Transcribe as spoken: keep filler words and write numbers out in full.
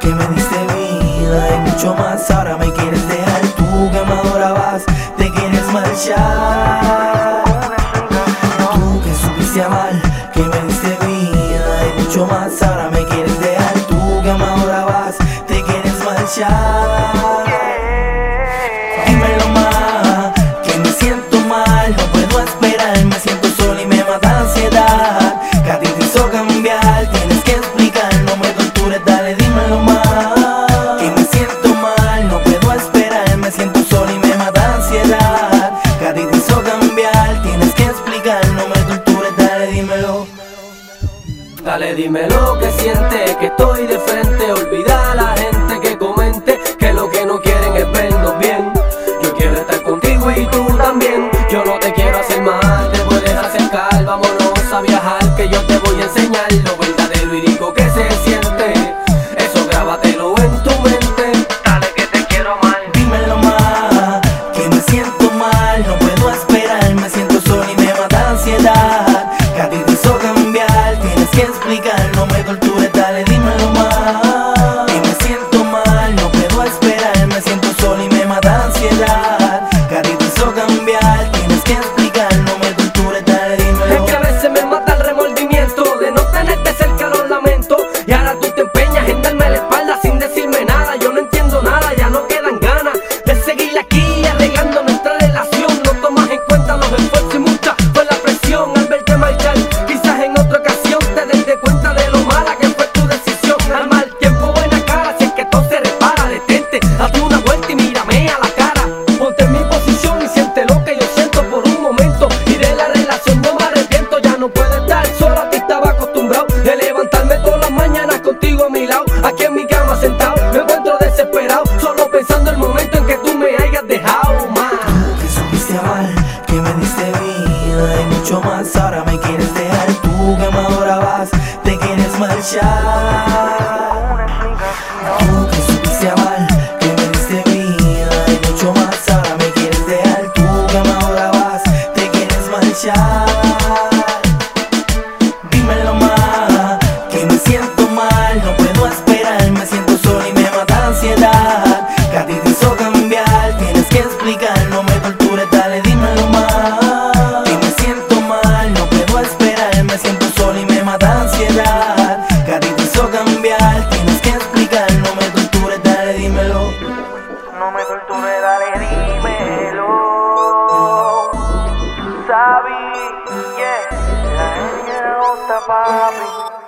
que me diste vida y mucho más. Ahora me quieres dejar, tú que me adorabas, te quieres marchar. Tú que supiste amar, que me diste vida y mucho más. Ahora me quieres dejar, tú que me adorabas, te quieres marchar. Dímelo más, que me siento mal, no puedo esperar, me siento solo y me mata ansiedad. Que a ti te hizo cambiar, tienes que explicar, no me tortures, dale, dímelo más. Que me siento mal, no puedo esperar, me siento solo y me mata ansiedad. Que a ti te hizo cambiar, tienes que explicar, no me tortures, dale, dímelo. Dale, dime lo que sientes, que estoy de frente. Olvida a la gente que comente, que lo que no quieren es vernos bien. Yo quiero estar contigo y tú también. Yo no te quiero hacer mal, te puedes acercar. Vámonos a viajar, que yo te voy a enseñar lo verdadero y rico que se siente. Eso grábatelo en tu mente. Dale que te quiero mal. Dímelo más, que me siento mal, no puedo esperar, me siento solo y me mata ansiedad. Que a ti te hizo cambiar, tienes que explicar, no me tortures, dale, dímelo más. Que me siento mal, no puedo esperar, me siento solo y me mata ansiedad. Que a ti te hizo cambiar, tienes que explicar, no me tortures, dale, dímelo. Es que a veces me mata el remordimiento de no tenerte cerca, los lamento. Y ahora tú te empeñas en darme la espalda sin decirme nada. Yo no entiendo nada, ya no quedan ganas de seguir aquí arreglando nuestra relación. No tomas en cuenta los esfuerzos y mucha fue la presión al verte marchar. Quizás en otra ocasión te des de cuenta de lo mala que fue tu decisión. Al mal tiempo buena cara, si es que todo se repara, detente, date una vuelta y mírame a la cara. Ponte en mi posición y siente lo que yo siento por un momento. Y de la relación no me arrepiento, ya no puedo estar solo, a ti estaba acostumbrado de levantarme todas las mañanas contigo a mi lado. Aquí en mi cama sentado, me encuentro desesperado, solo pensando el momento en que tú me hayas dejado más. Tú que supiste amar, que me diste vida y mucho más. Ahora me quieres dejar, tú que me adorabas, te quieres marchar. Tú que supiste amar, que me diste vida y mucho más. Ahora me quieres dejar, tú que me adorabas, te quieres marchar. Dímelo más, que me siento mal, no puedo esperar, me siento solo y me mata ansiedad. Que a ti te hizo cambiar, tienes que explicar, no me tortures, dale, dímelo más. Que me siento mal, no puedo esperar, me siento solo y me mata ansiedad. Que a ti te hizo cambiar, tienes que explicar, no me tortures, dale, dímelo. No me tortures, dale, dímelo. Sabi, yeah, la gente no gusta, papi.